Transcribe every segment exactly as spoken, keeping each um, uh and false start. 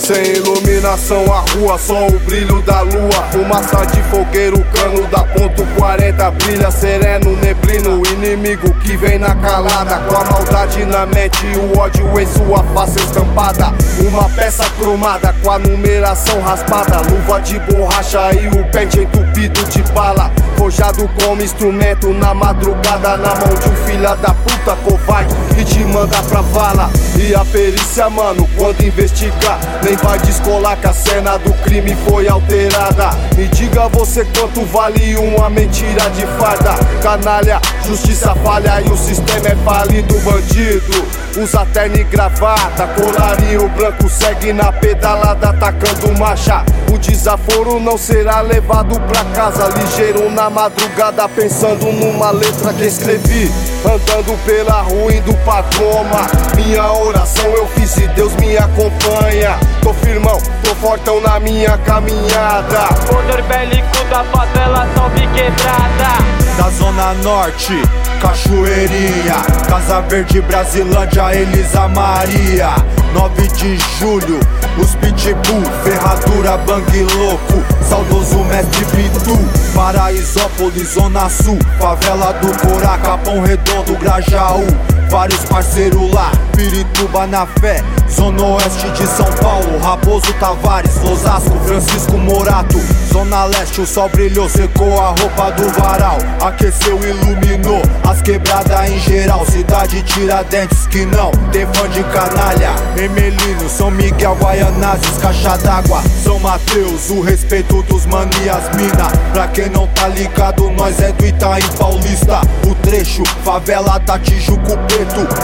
Sem iluminação a rua, só o brilho da lua. Fumaça de fogueiro, cano da ponto quarenta brilha sereno, neblino, inimigo que vem na calada. Com a maldade na mente e o ódio em sua face estampada. Uma peça cromada com a numeração raspada. Luva de borracha e o pente entupido de bala. Forjado como instrumento na madrugada, na mão de um filha da puta covarde que te manda pra vala. E a perícia, mano, quando investigar, nem vai descolar que a cena do crime foi alterada. Me diga você quanto vale uma mentira de farda. Canalha, justiça falha e o sistema é falido. Bandido, usa terno e gravata, colarinho branco, segue na pedalada atacando marcha. O desaforo não será levado pra casa, ligeiro na madrugada pensando numa letra que escrevi. Andando pela rua indo pra Goma, minha oração eu fiz e Deus me acompanha. Tô firmão, tô fortão na minha caminhada. Poder bélico da favela, salve quebrada. Da Zona Norte, Cachoeirinha, Casa Verde, Brasilândia, Elisa Maria. Nove de julho, os Pitbull, Ferradura, Bang Louco, saudoso Mestre Pitu. Paraisópolis, Zona Sul, Favela do Corá, Capão Redondo, Grajaú. Vários parceiros lá, Pirituba na Fé, Zona Oeste de São Paulo, Raposo Tavares, Osasco, Francisco Morato. Zona Leste, o sol brilhou, secou a roupa do varal, aqueceu, iluminou as quebradas em geral. Cidade Tiradentes que não tem fã de canalha. Emelino, São Miguel, Guaianazes, Caixa d'Água, São Mateus, o respeito dos manias mina. Pra quem não tá ligado, nós é do Itaim Paulista. O trecho, favela da Tijuco Preto.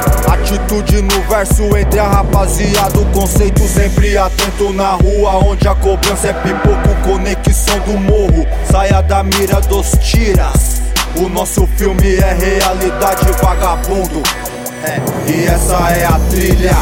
Atitude no verso entre a rapaziada. O conceito sempre atento na rua, onde a cobrança é pipoco, conexão do morro. Saia da mira dos tiras. O nosso filme é realidade, vagabundo. É, e essa é a trilha.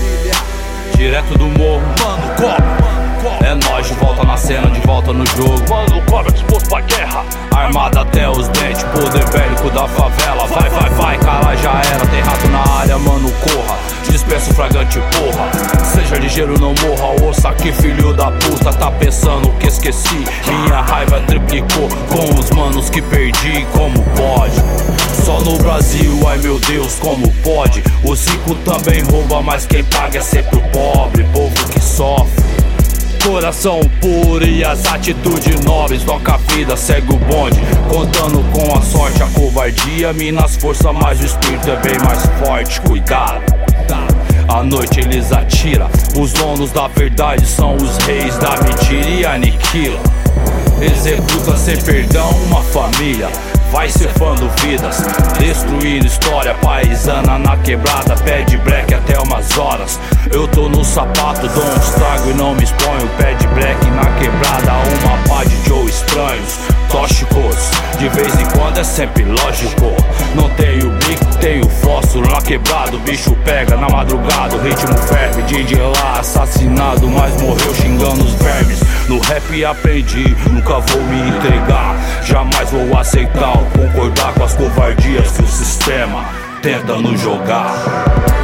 Direto do morro, mano, cobra. É nós de volta na cena, de volta no jogo. Mano, cobra disposto pra guerra. Armada até os dentes, poder bélico da favela. Vai, vai, vai, cara, já era. Tem rato na área, mano, corra. Dispensa o fragante, porra. Seja ligeiro, não morra. Ouça aqui, filho da puta. Tá pensando que esqueci? Minha raiva triplicou com os manos que perdi. Como pode? Só no Brasil, ai meu Deus, como pode? O rico também rouba, mas quem paga é sempre o pobre. Povo que sofre. Coração puro e as atitudes nobres. Toca a vida, segue o bonde, contando com a sorte, a covardia mina as forças, mas o espírito é bem mais forte. Cuidado, à noite eles atiram. Os donos da verdade são os reis da mentira e aniquila. Executa sem perdão uma família. Vai cefando vidas, destruindo história paisana na quebrada, pé de black até umas horas. Eu tô no sapato, dou um estrago e não me exponho. Pé de black na quebrada, uma pá de Joe estranhos, tóxicos. De vez em quando é sempre lógico. Não tenho bico, tenho fósforo na quebrada. O bicho pega na madrugada, o ritmo ferve. D J lá assassinado, mas morreu xingando os vermes. No rap aprendi, nunca vou me entregar. Jamais vou aceitar ou concordar com as covardias que o sistema tenta nos jogar.